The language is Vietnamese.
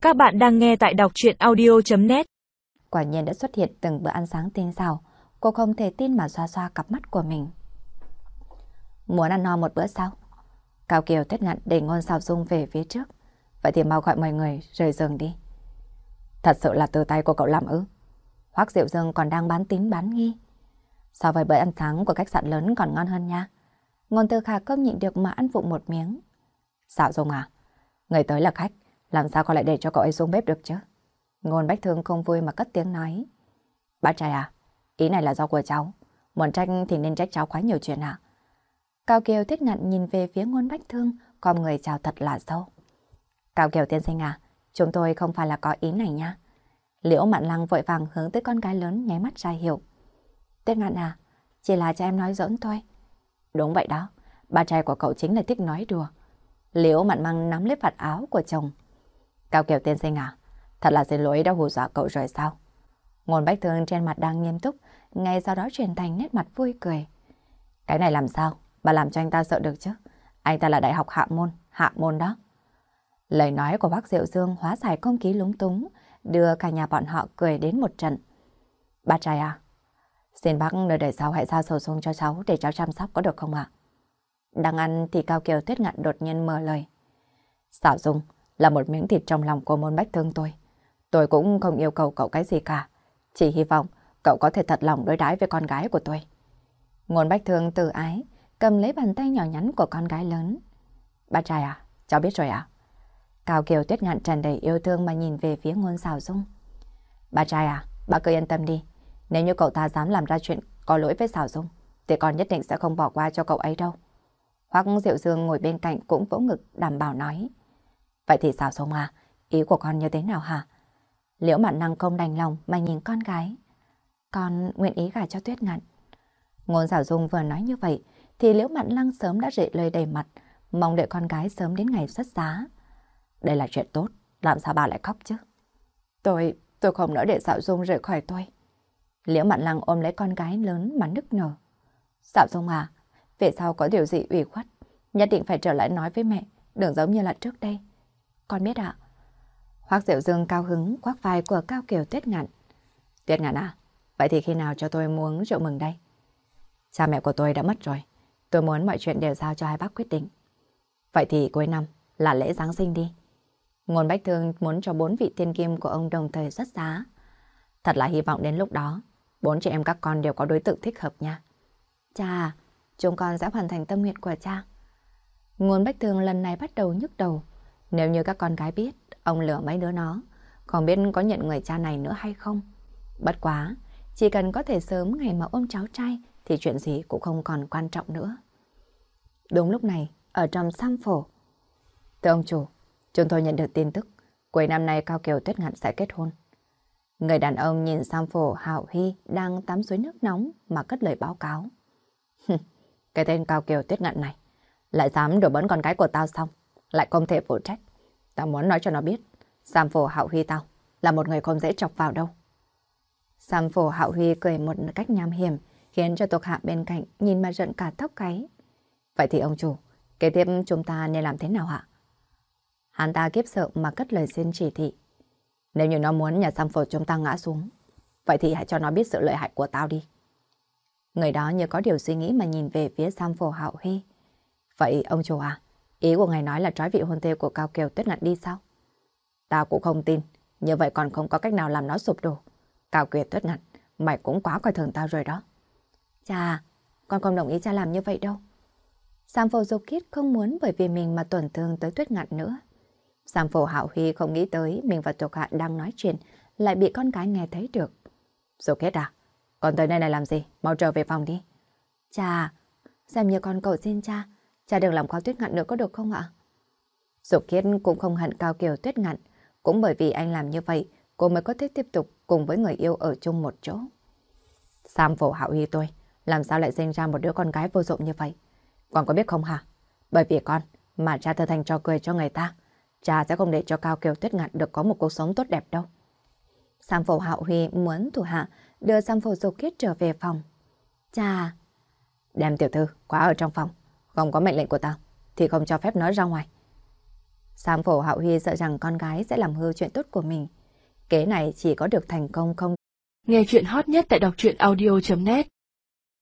Các bạn đang nghe tại đọc truyện audio.net. Quả nhiên đã xuất hiện từng bữa ăn sáng tinh xảo, cô không thể tin mà xoa xoa cặp mắt của mình. Muốn ăn no một bữa sao? Cao Kiều Tuyết Ngạn để Ngôn Sào Dung về phía trước. Vậy thì mau gọi mọi người rời giường đi. Thật sự là từ tay của cậu làm ư? Hoắc Diệu Dương còn đang bán tín bán nghi. So với bữa ăn sáng của khách sạn lớn còn ngon hơn nha. Ngôn Tư Khả không nhịn được mà ăn vụng một miếng. Sào Dung à, người tới là khách, làm sao con lại để cho cậu ấy xuống bếp được chứ? Ngôn Bách Thương không vui mà cất tiếng nói. Bác trai à, ý này là do của cháu. Muốn trách thì nên trách cháu quá nhiều chuyện à? Cao Kiều Tuyết Ngạn nhìn về phía Ngôn Bách Thương, con người chào thật là sâu. Cao Kiều tiên sinh à, chúng tôi không phải là có ý này nha. Liễu Mạn Lăng vội vàng hướng tới con gái lớn nháy mắt ra hiệu. Tuyết Ngạn à, chỉ là cho em nói giỡn thôi. Đúng vậy đó, ba trai của cậu chính là thích nói đùa. Liễu Mạn Lăng nắm lấy vạt áo của chồng. Cao Kiều tiên sinh à, thật là xin lỗi đã hù dọa cậu rồi sao? Ngôn Bách Thương trên mặt đang nghiêm túc, ngay sau đó chuyển thành nét mặt vui cười. Cái này làm sao? Bà làm cho anh ta sợ được chứ? Anh ta là đại học hạ môn đó. Lời nói của bác Diệu Dương hóa giải không khí lúng túng, đưa cả nhà bọn họ cười đến một trận. Ba trai à, xin bác nơi đời sau hãy giao sầu sung cho cháu để cháu chăm sóc có được không ạ? Đang ăn thì Cao Kiều Tuyết Ngạn đột nhiên mở lời. Sảo Dung là một miếng thịt trong lòng của Môn Bách Thương tôi. Tôi cũng không yêu cầu cậu cái gì cả. Chỉ hy vọng cậu có thể thật lòng đối đãi với con gái của tôi. Ngôn Bách Thương từ ái, cầm lấy bàn tay nhỏ nhắn của con gái lớn. Ba trai à, cháu biết rồi à? Cao Kiều Tuyết Ngạn tràn đầy yêu thương mà nhìn về phía Ngôn Sào Dung. Ba trai à, bác cứ yên tâm đi. Nếu như cậu ta dám làm ra chuyện có lỗi với Sào Dung, thì con nhất định sẽ không bỏ qua cho cậu ấy đâu. Hoắc Diệu Dương ngồi bên cạnh cũng vỗ ngực đảm bảo nói. Vậy thì Sào Dung à, ý của con như thế nào hả? Liễu Mạn Lăng không đành lòng mà nhìn con gái. Con nguyện ý gả cho Tuyết Ngạn. Ngôn Sào Dung vừa nói như vậy thì Liễu Mạn Lăng sớm đã rệ lời đầy mặt, mong đợi con gái sớm đến ngày xuất giá. Đây là chuyện tốt, làm sao bà lại khóc chứ? Tôi không nỡ để Sào Dung rời khỏi tôi. Liễu Mạn Lăng ôm lấy con gái lớn mà nức nở. Sào Dung à, về sau có điều gì ủy khuất, nhất định phải trở lại nói với mẹ, đừng giống như là trước đây. Con biết ạ. Hoắc Diệu Dương cao hứng khoác vai của Cao Kiều Tuyết Ngạn. Tuyết Ngạn à, vậy thì khi nào cho tôi uống rượu mừng đây? Cha mẹ của tôi đã mất rồi, tôi muốn mọi chuyện đều giao cho hai bác quyết định. Vậy thì cuối năm là lễ Giáng sinh đi. Ngôn Bách Thương muốn cho 4 vị thiên kim của ông đồng thời xuất giá. Thật là hy vọng đến lúc đó 4 chị em các con đều có đối tượng thích hợp nha. Cha, chúng con sẽ hoàn thành tâm nguyện của cha. Ngôn Bách Thương lần này bắt đầu nhức đầu. Nếu như các con gái biết ông lừa mấy đứa nó, không biết có nhận người cha này nữa hay không. Bất quá, chỉ cần có thể sớm ngày mà ôm cháu trai thì chuyện gì cũng không còn quan trọng nữa. Đúng lúc này, ở trong Sam Phổ. Thưa ông chủ, chúng tôi nhận được tin tức cuối năm nay Cao Kiều Tuyết Ngạn sẽ kết hôn. Người đàn ông nhìn Sam Phổ Hạo Hy đang tắm suối nước nóng mà cất lời báo cáo. Cái tên Cao Kiều Tuyết Ngạn này lại dám đổ bỡn con gái của tao xong, lại không thể phụ trách. Tao muốn nói cho nó biết, Sam Phổ Hạo Huy tao là một người không dễ chọc vào đâu. Sam Phổ Hạo Huy cười một cách nham hiểm, khiến cho thuộc hạ bên cạnh nhìn mà giận cả tóc gáy. Vậy thì ông chủ, kế tiếp chúng ta nên làm thế nào hả? Hắn ta kiếp sợ mà cất lời xin chỉ thị. Nếu như nó muốn nhà Sam Phổ chúng ta ngã xuống, vậy thì hãy cho nó biết sự lợi hại của tao đi. Người đó như có điều suy nghĩ mà nhìn về phía Sam Phổ Hạo Huy. Vậy ông chủ à, ý của ngài nói là trói vị hôn thê của Cao Kiều Tuyết Ngạn đi sao? Tao cũng không tin, như vậy còn không có cách nào làm nó sụp đổ. Cao Kiều Tuyết Ngạn, mày cũng quá coi thường tao rồi đó. Cha, con không đồng ý cha làm như vậy đâu. Sam Phổ Dục Kiết không muốn bởi vì mình mà tổn thương tới Tuyết Ngạn nữa. Sam Phổ Hạo Huy không nghĩ tới mình và thuộc hạ đang nói chuyện lại bị con gái nghe thấy được. Dục Kiết à, con tới nơi này làm gì? Mau trở về phòng đi. Cha, xem như con cầu xin cha, cha đừng làm khó Tuyết Ngạn nữa có được không ạ? Dục Kiết cũng không hận Cao Kiều Tuyết Ngạn, cũng bởi vì anh làm như vậy, cô mới có thể tiếp tục cùng với người yêu ở chung một chỗ. Sam Phổ Hạo Huy tôi, làm sao lại sinh ra một đứa con gái vô dụng như vậy? Con có biết không hả? Bởi vì con mà cha trở thành trò cười cho người ta, cha sẽ không để cho Cao Kiều Tuyết Ngạn được có một cuộc sống tốt đẹp đâu. Sam Phổ Hạo Huy muốn thủ hạ đưa Sam Phổ Dục Kiết trở về phòng. Cha, đem tiểu thư khóa ở trong phòng, không có mệnh lệnh của tao thì không cho phép nó ra ngoài. Sam Phổ Hạo Huy sợ rằng con gái sẽ làm hư chuyện tốt của mình. Kế này chỉ có được thành công không. Nghe chuyện hot nhất tại đọc truyện audio.net